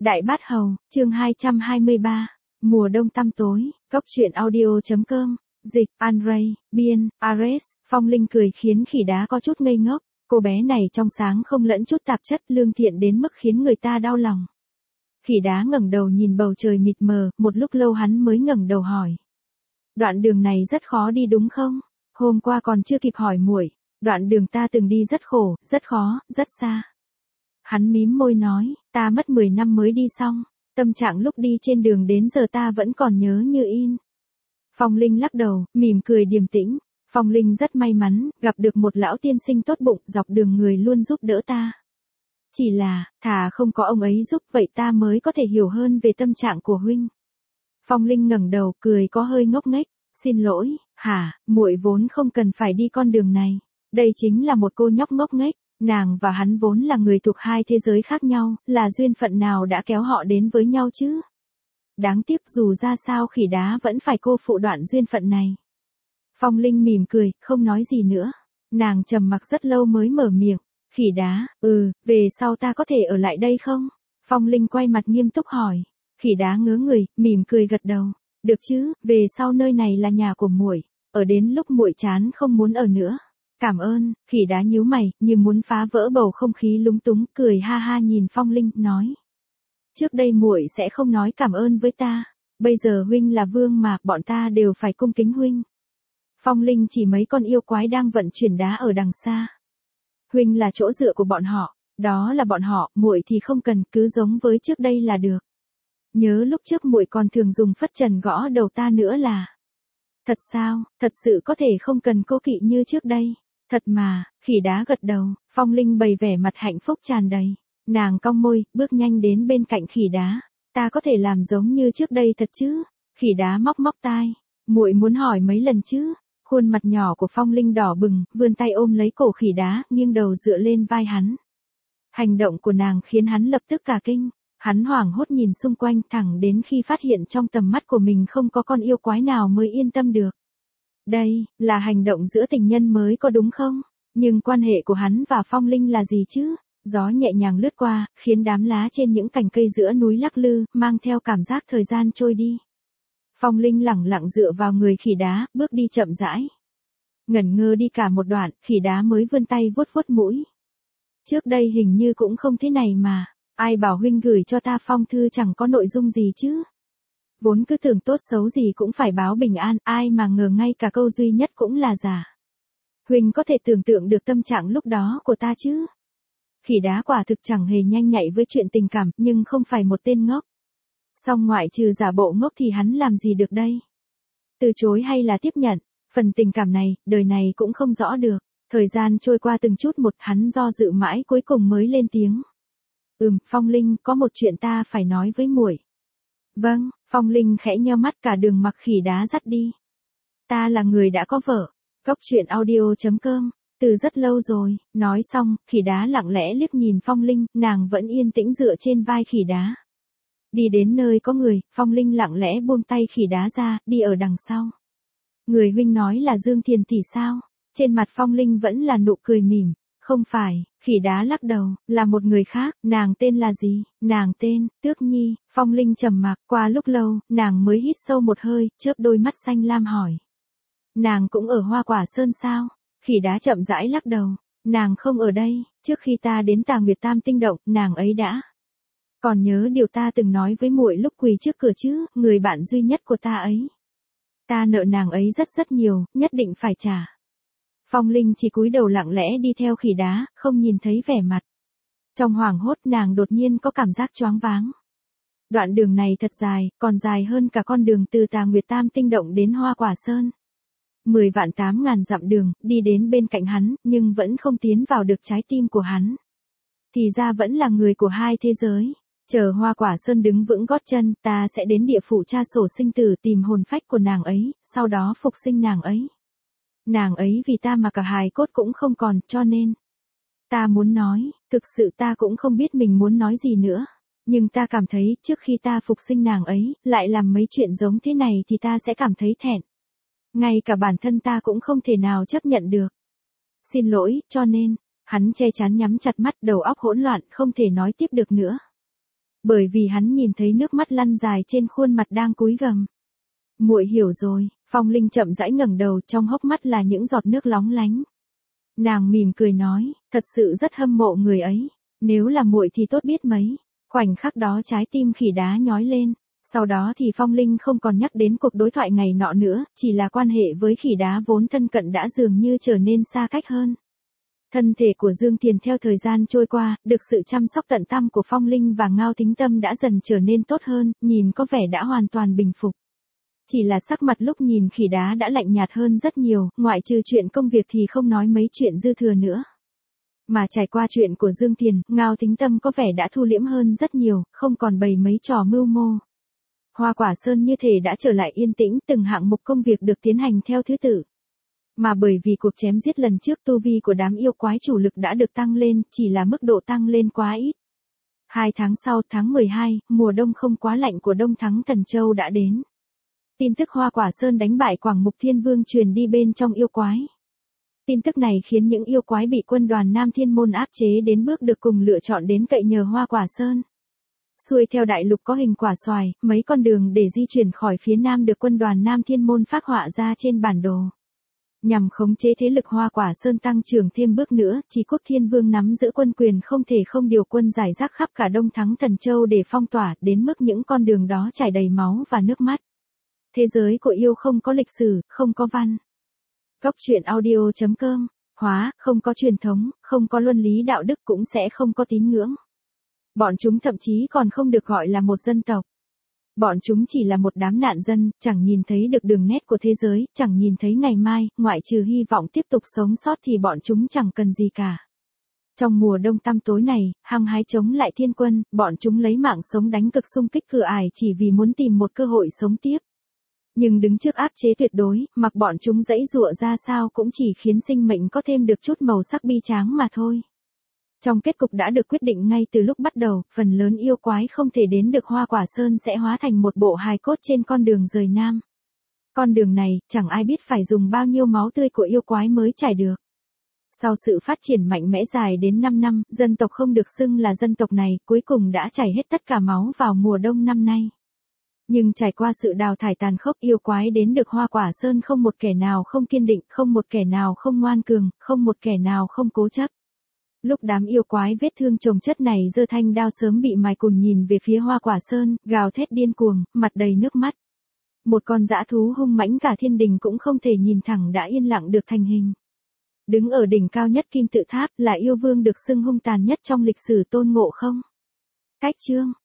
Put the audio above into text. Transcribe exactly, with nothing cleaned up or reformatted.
Đại Bát Hầu, chương hai trăm hai mươi ba, mùa đông tăm tối, Cốc truyện audio.com, dịch, Andrei, biên, Ares, Phong Linh cười khiến khỉ đá có chút ngây ngốc, cô bé này trong sáng không lẫn chút tạp chất, lương thiện đến mức khiến người ta đau lòng. Khỉ đá ngẩng đầu nhìn bầu trời mịt mờ, một lúc lâu hắn mới ngẩng đầu hỏi. Đoạn đường này rất khó đi đúng không? Hôm qua còn chưa kịp hỏi muội, đoạn đường ta từng đi rất khổ, rất khó, rất xa. Hắn mím môi nói, ta mất mười năm mới đi xong, tâm trạng lúc đi trên đường đến giờ ta vẫn còn nhớ như in. Phong Linh lắc đầu, mỉm cười điềm tĩnh. Phong Linh rất may mắn, gặp được một lão tiên sinh tốt bụng, dọc đường người luôn giúp đỡ ta. Chỉ là, thà không có ông ấy giúp vậy ta mới có thể hiểu hơn về tâm trạng của huynh. Phong Linh ngẩng đầu, cười có hơi ngốc nghếch, xin lỗi, hả, muội vốn không cần phải đi con đường này. Đây chính là một cô nhóc ngốc nghếch. Nàng và hắn vốn là người thuộc hai thế giới khác nhau, là duyên phận nào đã kéo họ đến với nhau chứ? Đáng tiếc dù ra sao khỉ đá vẫn phải cô phụ đoạn duyên phận này. Phong Linh mỉm cười, không nói gì nữa. Nàng trầm mặc rất lâu mới mở miệng. Khỉ đá, ừ, về sau ta có thể ở lại đây không? Phong Linh quay mặt nghiêm túc hỏi. Khỉ đá ngớ người, mỉm cười gật đầu. Được chứ, về sau nơi này là nhà của muội, ở đến lúc muội chán không muốn ở nữa. Cảm ơn, khỉ đá nhíu mày, như muốn phá vỡ bầu không khí lúng túng, cười ha ha nhìn Phong Linh, nói. Trước đây muội sẽ không nói cảm ơn với ta, bây giờ huynh là vương mà, bọn ta đều phải cung kính huynh. Phong Linh chỉ mấy con yêu quái đang vận chuyển đá ở đằng xa. Huynh là chỗ dựa của bọn họ, đó là bọn họ, muội thì không cần, cứ giống với trước đây là được. Nhớ lúc trước muội còn thường dùng phất trần gõ đầu ta nữa là. Thật sao, thật sự có thể không cần cố kỵ như trước đây. Thật mà, khỉ đá gật đầu, Phong Linh bày vẻ mặt hạnh phúc tràn đầy. Nàng cong môi, bước nhanh đến bên cạnh khỉ đá. Ta có thể làm giống như trước đây thật chứ? Khỉ đá móc móc tai. Muội muốn hỏi mấy lần chứ? Khuôn mặt nhỏ của Phong Linh đỏ bừng, vươn tay ôm lấy cổ khỉ đá, nghiêng đầu dựa lên vai hắn. Hành động của nàng khiến hắn lập tức cả kinh. Hắn hoảng hốt nhìn xung quanh thẳng đến khi phát hiện trong tầm mắt của mình không có con yêu quái nào mới yên tâm được. Đây, là hành động giữa tình nhân mới có đúng không? Nhưng quan hệ của hắn và Phong Linh là gì chứ? Gió nhẹ nhàng lướt qua, khiến đám lá trên những cành cây giữa núi lắc lư, mang theo cảm giác thời gian trôi đi. Phong Linh lẳng lặng dựa vào người khỉ đá, bước đi chậm rãi. Ngẩn ngơ đi cả một đoạn, khỉ đá mới vươn tay vuốt vuốt mũi. Trước đây hình như cũng không thế này mà, ai bảo huynh gửi cho ta phong thư chẳng có nội dung gì chứ? Vốn cứ tưởng tốt xấu gì cũng phải báo bình an, ai mà ngờ ngay cả câu duy nhất cũng là giả. Huynh có thể tưởng tượng được tâm trạng lúc đó của ta chứ? Khỉ đá quả thực chẳng hề nhanh nhạy với chuyện tình cảm, nhưng không phải một tên ngốc. Song ngoại trừ giả bộ ngốc thì hắn làm gì được đây? Từ chối hay là tiếp nhận, phần tình cảm này, đời này cũng không rõ được. Thời gian trôi qua từng chút một, hắn do dự mãi cuối cùng mới lên tiếng. Ừm, Phong Linh, có một chuyện ta phải nói với muội. Vâng, Phong Linh khẽ nheo mắt, cả đường mặc khỉ đá dắt đi. Ta là người đã có vợ. Cốc truyện audio.com, từ rất lâu rồi. Nói xong, khỉ đá lặng lẽ liếc nhìn Phong Linh, nàng vẫn yên tĩnh dựa trên vai khỉ đá. Đi đến nơi có người, Phong Linh lặng lẽ buông tay khỉ đá ra, đi ở đằng sau. Người huynh nói là Dương Thiền tỷ sao? Trên mặt Phong Linh vẫn là nụ cười mỉm. Không phải, khỉ đá lắc đầu, là một người khác. Nàng tên là gì? Nàng tên, Tước Nhi. Phong Linh trầm mặc, qua lúc lâu, nàng mới hít sâu một hơi, chớp đôi mắt xanh lam hỏi. Nàng cũng ở Hoa Quả Sơn sao? Khỉ đá chậm rãi lắc đầu. Nàng không ở đây, trước khi ta đến Tà Nguyệt Tam Tinh Động, nàng ấy đã. Còn nhớ điều ta từng nói với muội lúc quỳ trước cửa chứ, người bạn duy nhất của ta ấy. Ta nợ nàng ấy rất rất nhiều, nhất định phải trả. Phong Linh chỉ cúi đầu lặng lẽ đi theo khỉ đá, không nhìn thấy vẻ mặt. Trong hoảng hốt nàng đột nhiên có cảm giác choáng váng. Đoạn đường này thật dài, còn dài hơn cả con đường từ Tà Nguyệt Tam Tinh Động đến Hoa Quả Sơn. Mười vạn tám ngàn dặm đường, đi đến bên cạnh hắn, nhưng vẫn không tiến vào được trái tim của hắn. Thì ra vẫn là người của hai thế giới. Chờ Hoa Quả Sơn đứng vững gót chân, ta sẽ đến địa phủ tra sổ sinh tử tìm hồn phách của nàng ấy, sau đó phục sinh nàng ấy. Nàng ấy vì ta mà cả hài cốt cũng không còn, cho nên. Ta muốn nói, thực sự ta cũng không biết mình muốn nói gì nữa. Nhưng ta cảm thấy, trước khi ta phục sinh nàng ấy, lại làm mấy chuyện giống thế này thì ta sẽ cảm thấy thẹn. Ngay cả bản thân ta cũng không thể nào chấp nhận được. Xin lỗi, cho nên, hắn che chắn nhắm chặt mắt, đầu óc hỗn loạn, không thể nói tiếp được nữa. Bởi vì hắn nhìn thấy nước mắt lăn dài trên khuôn mặt đang cúi gằm. Muội hiểu rồi, Phong Linh chậm rãi ngẩng đầu, trong hốc mắt là những giọt nước lóng lánh. Nàng mỉm cười nói, thật sự rất hâm mộ người ấy, nếu là muội thì tốt biết mấy. Khoảnh khắc đó trái tim khỉ đá nhói lên, sau đó thì Phong Linh không còn nhắc đến cuộc đối thoại ngày nọ nữa, chỉ là quan hệ với khỉ đá vốn thân cận đã dường như trở nên xa cách hơn. Thân thể của Dương Tiền theo thời gian trôi qua, được sự chăm sóc tận tâm của Phong Linh và Ngao Thính Tâm đã dần trở nên tốt hơn, nhìn có vẻ đã hoàn toàn bình phục. Chỉ là sắc mặt lúc nhìn khỉ đá đã lạnh nhạt hơn rất nhiều, ngoại trừ chuyện công việc thì không nói mấy chuyện dư thừa nữa. Mà trải qua chuyện của Dương Tiền, Ngao Thính Tâm có vẻ đã thu liễm hơn rất nhiều, không còn bày mấy trò mưu mô. Hoa Quả Sơn như thể đã trở lại yên tĩnh, từng hạng mục công việc được tiến hành theo thứ tự. Mà bởi vì cuộc chém giết lần trước, tu vi của đám yêu quái chủ lực đã được tăng lên, chỉ là mức độ tăng lên quá ít. Hai tháng sau, tháng mười hai, mùa đông không quá lạnh của Đông Thắng Thần Châu đã đến. Tin tức Hoa Quả Sơn đánh bại Quảng Mục Thiên Vương truyền đi bên trong yêu quái. Tin tức này khiến những yêu quái bị quân đoàn Nam Thiên Môn áp chế đến bước được cùng lựa chọn đến cậy nhờ Hoa Quả Sơn. Xuôi theo đại lục có hình quả xoài, mấy con đường để di chuyển khỏi phía Nam được quân đoàn Nam Thiên Môn phác họa ra trên bản đồ. Nhằm khống chế thế lực Hoa Quả Sơn tăng trưởng thêm bước nữa, Trì Quốc Thiên Vương nắm giữ quân quyền không thể không điều quân giải rác khắp cả Đông Thắng Thần Châu để phong tỏa, đến mức những con đường đó chảy đầy máu và nước mắt. Thế giới của yêu không có lịch sử, không có văn. Góc truyện audio chấm com, hóa, không có truyền thống, không có luân lý đạo đức cũng sẽ không có tín ngưỡng. Bọn chúng thậm chí còn không được gọi là một dân tộc. Bọn chúng chỉ là một đám nạn dân, chẳng nhìn thấy được đường nét của thế giới, chẳng nhìn thấy ngày mai, ngoại trừ hy vọng tiếp tục sống sót thì bọn chúng chẳng cần gì cả. Trong mùa đông tăm tối này, hăng hái chống lại thiên quân, bọn chúng lấy mạng sống đánh cực xung kích cửa ải chỉ vì muốn tìm một cơ hội sống tiếp. Nhưng đứng trước áp chế tuyệt đối, mặc bọn chúng dãy dụa ra sao cũng chỉ khiến sinh mệnh có thêm được chút màu sắc bi tráng mà thôi. Trong kết cục đã được quyết định ngay từ lúc bắt đầu, phần lớn yêu quái không thể đến được Hoa Quả Sơn sẽ hóa thành một bộ hài cốt trên con đường rời Nam. Con đường này, chẳng ai biết phải dùng bao nhiêu máu tươi của yêu quái mới trải được. Sau sự phát triển mạnh mẽ dài đến năm năm, dân tộc không được xưng là dân tộc này, cuối cùng đã chảy hết tất cả máu vào mùa đông năm nay. Nhưng trải qua sự đào thải tàn khốc, yêu quái đến được Hoa Quả Sơn không một kẻ nào không kiên định, không một kẻ nào không ngoan cường, không một kẻ nào không cố chấp. Lúc đám yêu quái vết thương chồng chất này giơ thanh đao sớm bị mài cùn nhìn về phía Hoa Quả Sơn, gào thét điên cuồng, mặt đầy nước mắt. Một con dã thú hung mãnh cả thiên đình cũng không thể nhìn thẳng đã yên lặng được thành hình. Đứng ở đỉnh cao nhất kim tự tháp là yêu vương được xưng hung tàn nhất trong lịch sử Tôn Ngộ Không. Cách chương